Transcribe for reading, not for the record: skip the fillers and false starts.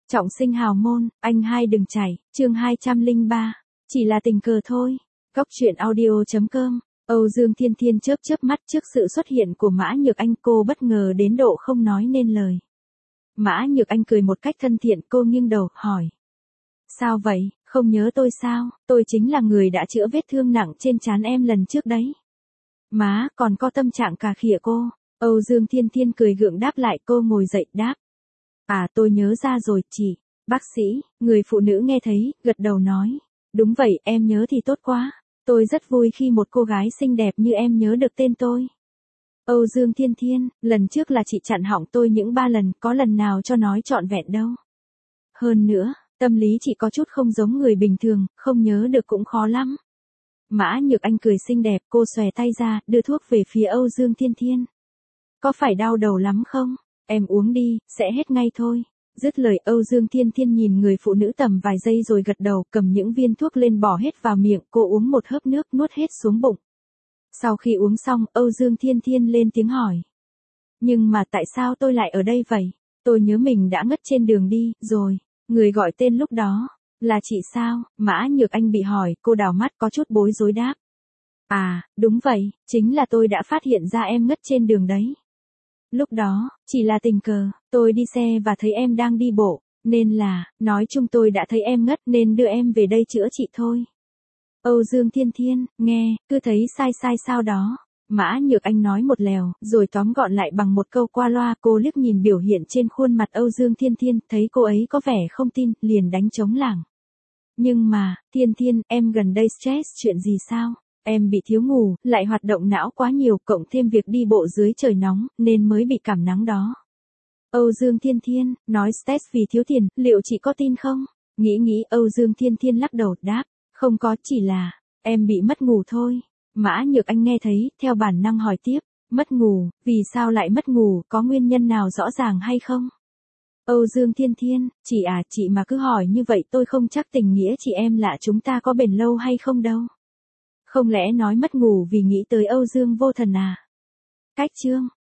Trọng sinh hào môn, anh hai đừng chảy, chương 203. Chỉ là tình cờ thôi. Góc truyện audio.com. Âu Dương Thiên Thiên chớp chớp mắt trước sự xuất hiện của Mã Nhược Anh, cô bất ngờ đến độ không nói nên lời. Mã Nhược Anh cười một cách thân thiện, cô nghiêng đầu, hỏi. Sao vậy, không nhớ tôi sao, tôi chính là người đã chữa vết thương nặng trên trán em lần trước đấy. Má, còn có tâm trạng cà khịa cô. Âu Dương Thiên Thiên cười gượng đáp lại, cô ngồi dậy đáp. À, tôi nhớ ra rồi, chị. Bác sĩ, người phụ nữ nghe thấy, gật đầu nói. Đúng vậy, em nhớ thì tốt quá. Tôi rất vui khi một cô gái xinh đẹp như em nhớ được tên tôi. Âu Dương Thiên Thiên, lần trước là chị chặn họng tôi những 3 lần, có lần nào cho nói trọn vẹn đâu. Hơn nữa, tâm lý chị có chút không giống người bình thường, không nhớ được cũng khó lắm. Mã Nhược Anh cười xinh đẹp, cô xòe tay ra, đưa thuốc về phía Âu Dương Thiên Thiên. Có phải đau đầu lắm không? Em uống đi, sẽ hết ngay thôi. Dứt lời, Âu Dương Thiên Thiên nhìn người phụ nữ tầm vài giây rồi gật đầu, cầm những viên thuốc lên bỏ hết vào miệng, cô uống một hớp nước nuốt hết xuống bụng. Sau khi uống xong, Âu Dương Thiên Thiên lên tiếng hỏi. Nhưng mà tại sao tôi lại ở đây vậy? Tôi nhớ mình đã ngất trên đường đi, rồi. Người gọi tên lúc đó, là chị sao? Mã Nhược Anh bị hỏi, cô đảo mắt có chút bối rối đáp. À, đúng vậy, chính là tôi đã phát hiện ra em ngất trên đường đấy. Lúc đó, chỉ là tình cờ, tôi đi xe và thấy em đang đi bộ, nên là, nói chung tôi đã thấy em ngất nên đưa em về đây chữa trị thôi. Âu Dương Thiên Thiên, nghe, cứ thấy sai sai sao đó. Mã Nhược Anh nói một lèo, rồi tóm gọn lại bằng một câu qua loa, cô liếc nhìn biểu hiện trên khuôn mặt Âu Dương Thiên Thiên, thấy cô ấy có vẻ không tin, liền đánh trống lảng. Nhưng mà, Thiên Thiên, em gần đây stress chuyện gì sao? Em bị thiếu ngủ, lại hoạt động não quá nhiều, cộng thêm việc đi bộ dưới trời nóng, nên mới bị cảm nắng đó. Âu Dương Thiên Thiên, nói stress vì thiếu tiền, liệu chị có tin không? Nghĩ Âu Dương Thiên Thiên lắc đầu, đáp, không có, chỉ là, em bị mất ngủ thôi. Mã Nhược Anh nghe thấy, theo bản năng hỏi tiếp, mất ngủ, vì sao lại mất ngủ, có nguyên nhân nào rõ ràng hay không? Âu Dương Thiên Thiên, chị mà cứ hỏi như vậy tôi không chắc tình nghĩa chị em lạ chúng ta có bền lâu hay không đâu. Không lẽ nói mất ngủ vì nghĩ tới Âu Dương Vô Thần à? Cách chương